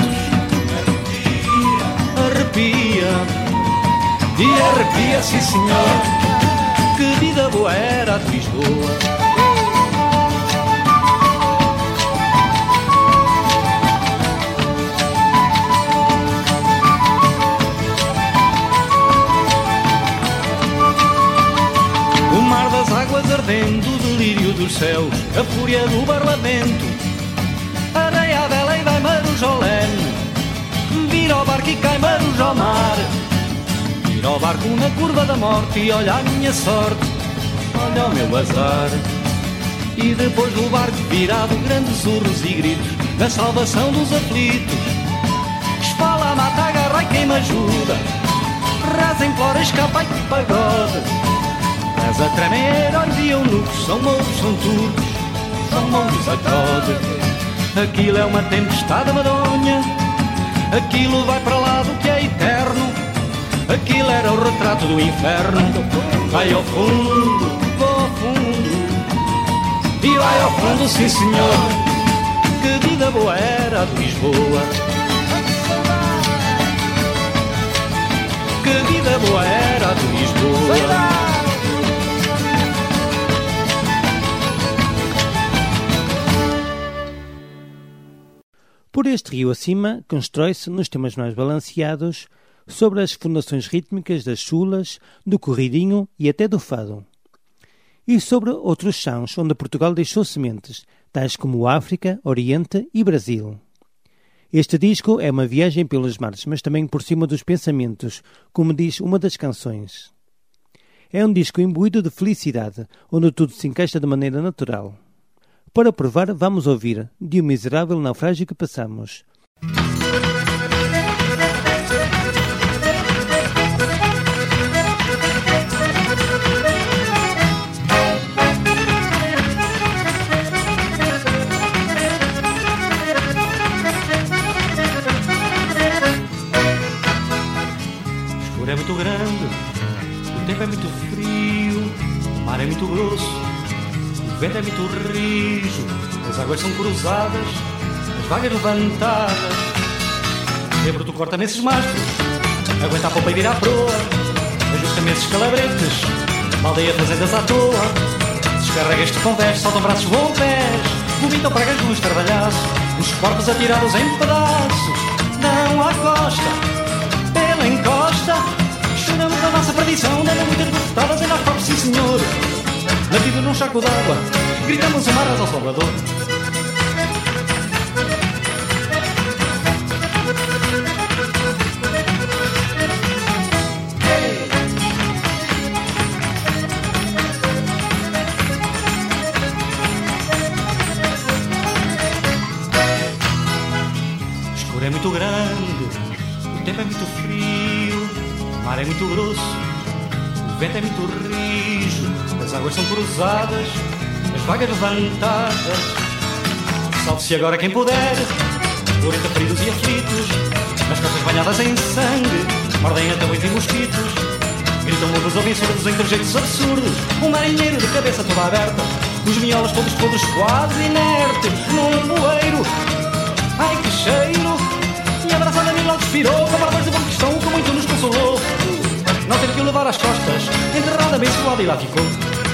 Arrepia, e arrepia, sim senhor, que vida boa era a de Lisboa. Águas ardendo, o delírio dos céus, a fúria do parlamento, areia a vela e vai Marujolene, vira ao barco e cai Marujo ao mar, vira ao barco na curva da morte e olha a minha sorte, olha o meu azar. E depois do barco virado, grandes urros e gritos, na salvação dos aflitos, esfala, mata, agarra e quem me ajuda, reza, implora, escapa e que pagode. Mas a tremer, olhos e eunucos, são mouros, são turcos, são mouros a code. Aquilo é uma tempestade madonha, aquilo vai para lá do que é eterno, aquilo era o retrato do inferno. Vai ao fundo, vou ao fundo, e vai ao fundo, sim senhor, que vida boa era a de Lisboa. Que vida boa era a de Lisboa. Por este rio acima, constrói-se, nos temas mais balanceados, sobre as fundações rítmicas das chulas, do corridinho e até do fado. E sobre outros chãos onde Portugal deixou sementes, tais como África, Oriente e Brasil. Este disco é uma viagem pelos mares, mas também por cima dos pensamentos, como diz uma das canções. É um disco imbuído de felicidade, onde tudo se encaixa de maneira natural. Para provar, vamos ouvir De um Miserável Naufrágio que Passamos. O escuro é muito grande, o tempo é muito frio, o mar é muito grosso, o vento é muito rijo, as águas são cruzadas, as vagas levantadas. É bruto, corta-me esses mastros, aguenta a polpa e vira a proa, ajusta-me esses calabretes, baldeia fazendas à toa. Descarrega este convés, saltam braços, voam pés, vomitam pragas no estardalhaço, os corpos atirados em pedaços. Não há costa, pela encosta, choramos da nossa perdição, dando muitas bofetadas em nós próprios, sim senhor. Na vida num charco d'água, gritamos amarras ao Salvador. tempo é muito frio, o mar é muito grosso, o vento é muito rijo, as águas são cruzadas, as vagas levantadas. Salve-se agora quem puder, por entre feridos e aflitos, as costas banhadas em sangue, mordem até oito e mosquitos. Gritam mudos, ouvem surdos em trejeitos absurdos, um marinheiro de cabeça toda aberta, os miolos todos podres quase inertes, num bueiro. Ai que cheiro! E abraçada a mim logo expirou, com barbas de bom cristão que muito nos consolou. Não ter que o levar às costas, enterrada, abençoada e lá ficou.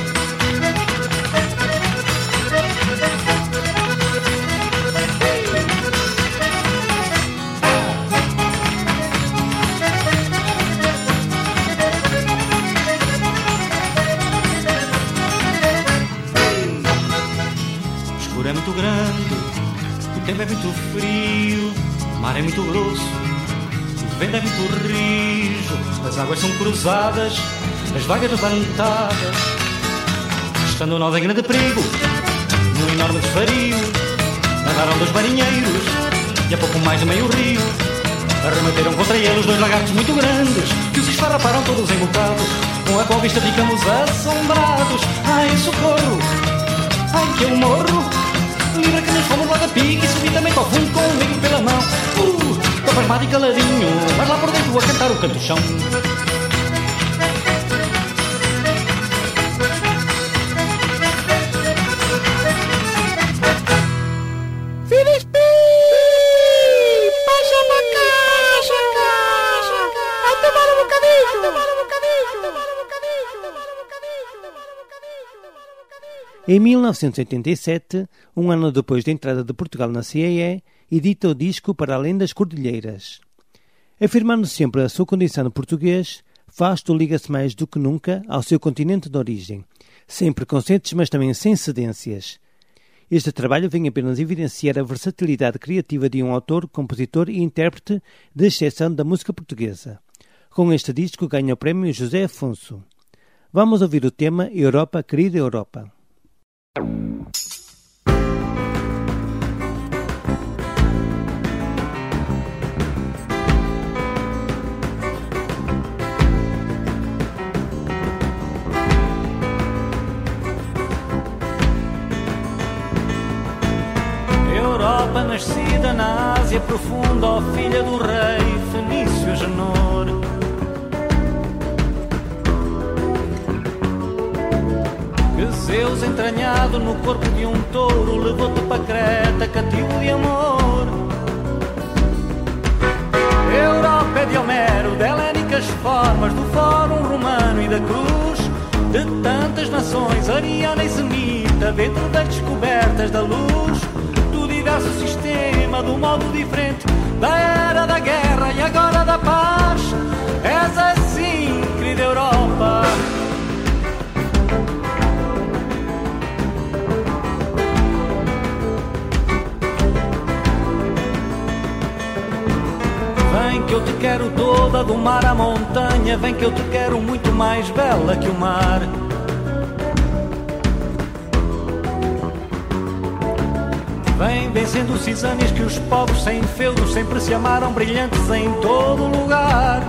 O escuro é muito grande, o tempo é muito frio, o mar é muito grosso, o vento é muito rijo, as águas são cruzadas, as vagas levantadas. Estando nós em grande perigo, num enorme desvario, nadaram dois marinheiros e a pouco mais de meio rio arremeteram contra eles dois lagartos muito grandes que os esfarraparam todos em bocado, com a qual vista ficamos assombrados. Ai, socorro! Ai, que eu morro! Livra que nos fomos logo a pique e subitamente ao fundo com o negro pela mão. Uh, tô pasmado e caladinho, mas lá por dentro a cantar o canto-chão. Filipe! Passa pra casa! A tomar um bocadinho! A tomar um bocadinho! A tomar um bocadinho! Em mil novecentos e oitenta e sete, um ano depois da entrada de Portugal na C E E, edita o disco Para Além das Cordilheiras. Afirmando sempre a sua condição de português, Fausto liga-se mais do que nunca ao seu continente de origem, sem preconceitos, mas também sem cedências. Este trabalho vem apenas evidenciar a versatilidade criativa de um autor, compositor e intérprete de exceção da música portuguesa. Com este disco ganha o prémio José Afonso. Vamos ouvir o tema Europa, Querida Europa. Europa nascida na Ásia profunda, ó filha do rei Fenício Agenor. Que Zeus entranhado no corpo de um touro levou-te para Creta cativo de amor. Europa é de Homero, de helénicas formas, do Fórum Romano e da Cruz, de tantas nações, ariana e semita, dentro das descobertas da luz, do diverso sistema, do modo diferente, da era da guerra e agora da paz. És assim, querida Europa. Vem que eu te quero toda, do mar à montanha, vem que eu te quero muito mais bela que o mar. Vem vencendo cisânias que os povos sem feudos sempre se amaram, brilhantes em todo lugar.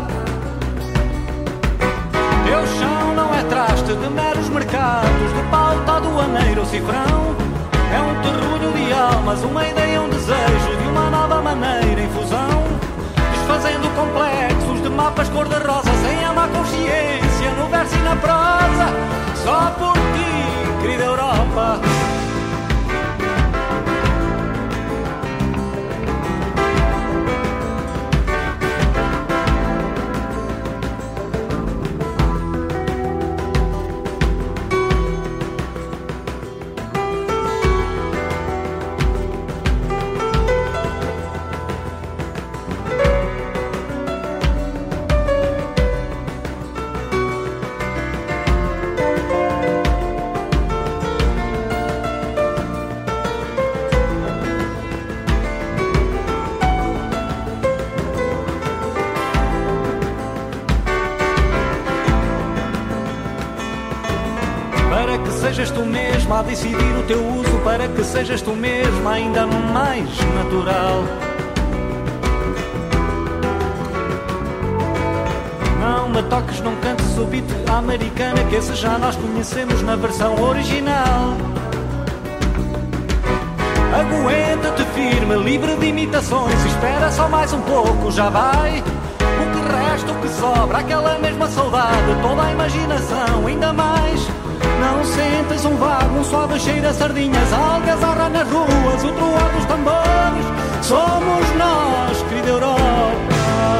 Teu chão não é traste de meros mercados, de pauta aduaneiro ou cifrão. É um terrulho de almas, uma ideia, um desejo de uma nova maneira em fusão, desfazendo complexos de mapas cor-de-rosa, sem a má consciência no verso e na prosa. Só por ti, querida Europa. Sejas tu mesma a decidir o teu uso, para que sejas tu mesma ainda mais natural. toques num canto súbito à americana, que esse já nós conhecemos na versão original. Aguenta-te firme, livre de imitações, espera só mais um pouco, já vai. O que resta, o que sobra, aquela mesma saudade, toda a imaginação, ainda mais. Não sentes um vago, um suave cheiro a sardinhas, algazarra nas ruas, o troar dos tambores. Somos nós, querida Europa.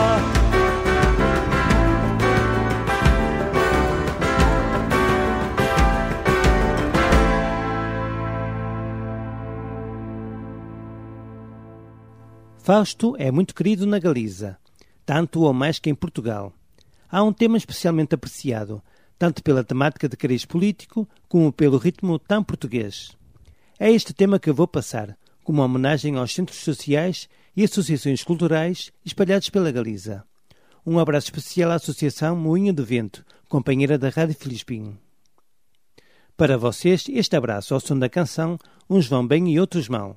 Fausto é muito querido na Galiza, tanto ou mais que em Portugal. Há um tema especialmente apreciado, tanto pela temática de cariz político, como pelo ritmo tão português. É este tema que vou passar, como uma homenagem aos centros sociais e associações culturais espalhados pela Galiza. Um abraço especial à Associação Moinho de Vento, companheira da Rádio Filispim. Para vocês, este abraço ao som da canção Uns vão bem e outros mal.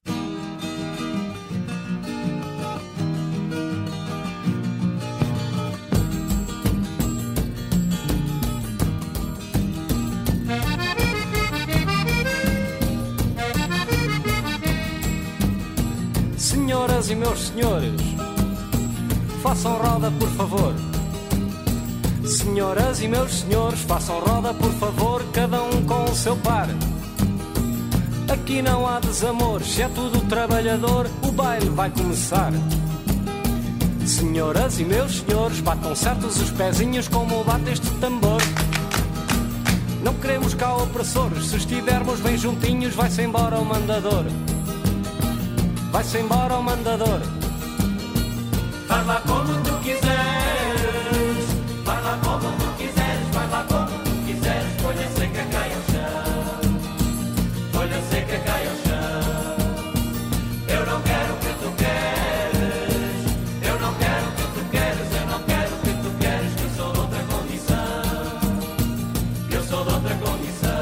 Senhoras e meus senhores, façam roda por favor. Senhoras e meus senhores, façam roda por favor, cada um com o seu par. Aqui não há desamor, se é tudo trabalhador, o baile vai começar. Senhoras e meus senhores, batam certos os pezinhos como bate este tambor. Não queremos cá opressores, se estivermos bem juntinhos vai-se embora o mandador. Vai-se embora o mandador. Faz lá como tu quiseres, faz lá como tu quiseres, faz lá como tu quiseres. Folha seca cai ao chão, folha seca cai ao chão. Eu não quero o que tu queres, eu não quero o que tu queres, eu não quero o que tu queres, que eu sou de outra condição, eu sou de outra condição.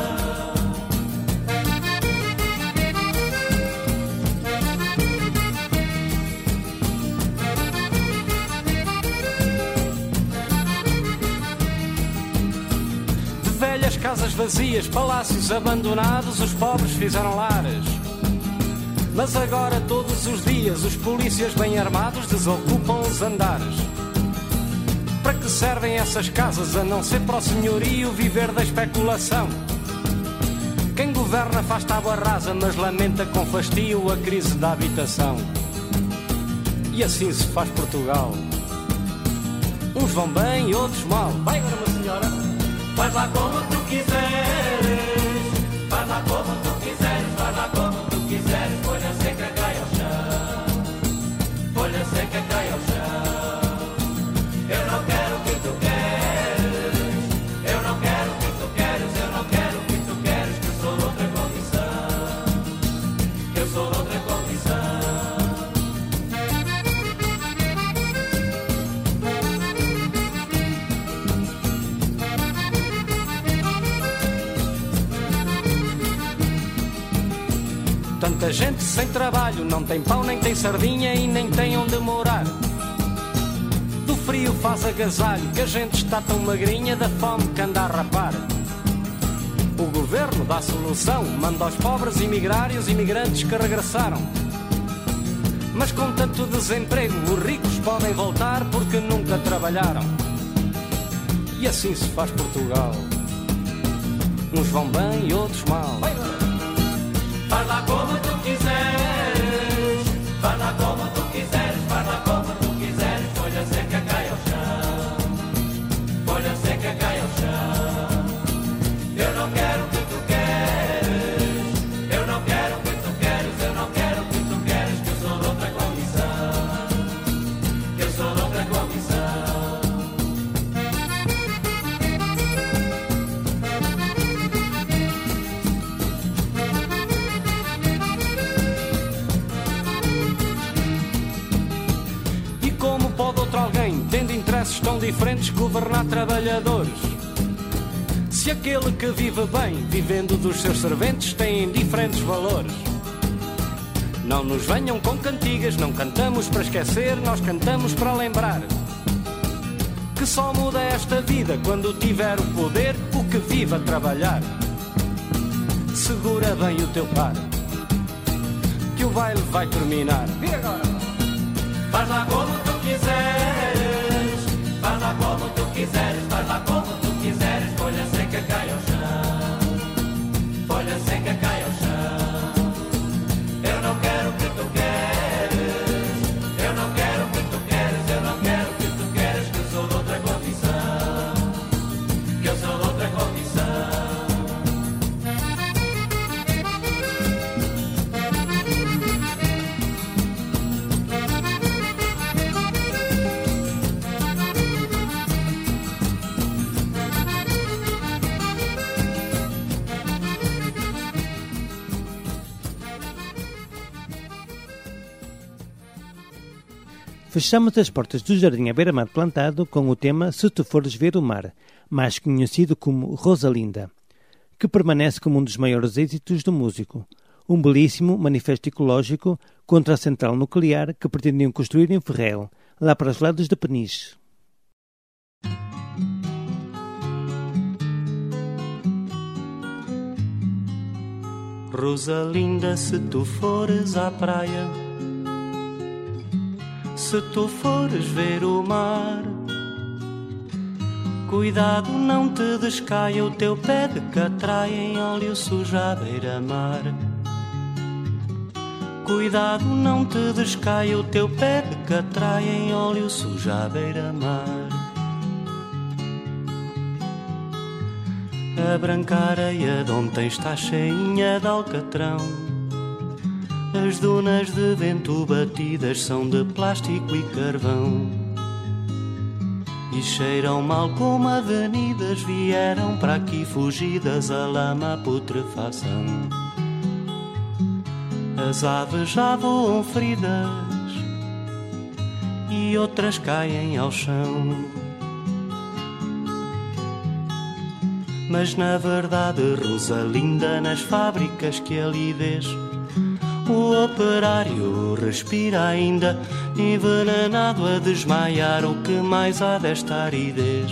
Velhas casas vazias, palácios abandonados, os pobres fizeram lares. Mas agora todos os dias os polícias bem armados desocupam os andares. Para que servem essas casas a não ser para o senhorio viver da especulação? Quem governa faz tábua rasa, mas lamenta com fastio a crise da habitação. E assim se faz Portugal. Uns vão bem e outros mal. Vai agora, uma senhora. Faz lá como tu quiseres, faz lá como tu quiseres, faz lá como tu quiseres. Folha seca cai ao chão, folha seca cai ao chão. Eu não quero o que tu queres, eu não quero o que tu queres, eu não quero o que tu queres, que eu sou de outra condição, eu sou de outra condição. Tanta gente sem trabalho, não tem pão, nem tem sardinha e nem tem onde morar. Do frio faz agasalho, que a gente está tão magrinha da fome que anda a rapar. O governo dá solução, manda aos pobres emigrar e os imigrantes que regressaram. Mas com tanto desemprego, os ricos podem voltar porque nunca trabalharam. E assim se faz Portugal. Uns vão bem e outros mal. Faz lá como tu quiseres, faz lá como tu quiseres, faz lá como tu quiseres. Folha seca cai ao chão, folha seca cai ao chão. Eu não quero o que tu queres, eu não quero o que tu queres, eu não quero o que tu queres, que eu sou de outra condição, que eu sou de outra condição. Interesses tão diferentes governar trabalhadores. Se aquele que vive bem, vivendo dos seus serventes, tem diferentes valores. Não nos venham com cantigas, não cantamos para esquecer, nós cantamos para lembrar que que só muda esta vida quando tiver o poder, o que vive a trabalhar. Segura bem o teu par, que o baile vai terminar. E agora? Faz lá como tu quiseres, faz lá como tu quiseres, faz lá como tu quiseres. Folha seca cai ao chão, folha seca cai ao chão. Eu não quero o que tu queres, eu não quero o que tu queres, eu não quero o que tu queres, que eu sou de outra condição, que eu sou de outra condição. Fechamos as portas do Jardim à Beira-Mar Plantado com o tema Se Tu Fores Ver o Mar, mais conhecido como Rosalinda, que permanece como um dos maiores êxitos do músico. Um belíssimo manifesto ecológico contra a central nuclear que pretendiam construir em Ferrel, lá para os lados de Peniche. Rosalinda, se tu fores à praia, se tu fores ver o mar, cuidado não te descaia o teu pé de catraia em óleo sujo à beira-mar. Cuidado não te descaia o teu pé de catraia em óleo sujo à beira-mar. A branca areia de ontem está cheinha de alcatrão. As dunas de vento batidas são de plástico e carvão, e cheiram mal como avenidas, vieram para aqui fugidas a lama, a putrefação. As aves já voam feridas e outras caem ao chão. Mas na verdade, Rosalinda, nas fábricas que ali vês, o operário respira ainda, envenenado a desmaiar. O que mais há desta aridez?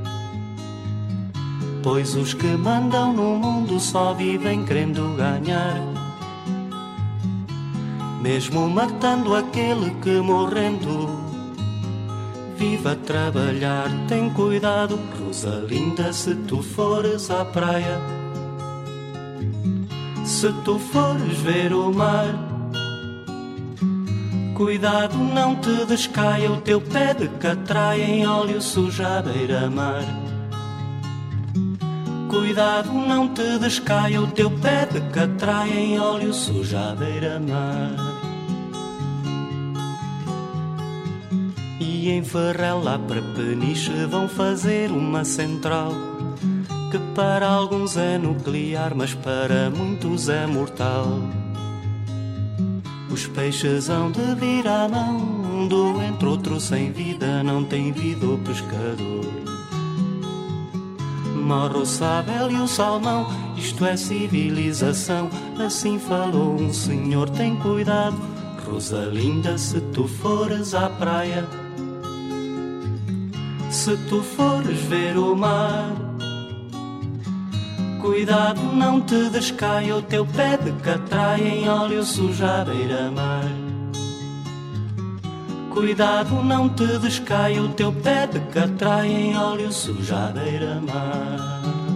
Pois os que mandam no mundo só vivem querendo ganhar, mesmo matando aquele que morrendo vive a trabalhar. Tem cuidado, Rosalinda, se tu fores à praia, se tu fores ver o mar, cuidado não te descaia o teu pé de catraia em óleo sujo à beira-mar. Cuidado não te descaia o teu pé de catraia em óleo sujo à beira-mar. E em Ferrel lá para Peniche vão fazer uma central que para alguns é nuclear, mas para muitos é mortal. Os peixes hão de vir à mão, do entre outro sem vida, não tem vida o pescador. Morre o sabel e o salmão, isto é civilização, assim falou um senhor. Tem cuidado, Rosalinda, se tu fores à praia, se tu fores ver o mar, cuidado não te descaia o teu pé de catraia em óleo sujo à beira-mar. Cuidado não te descaia o teu pé de catraia em óleo sujo à beira-mar.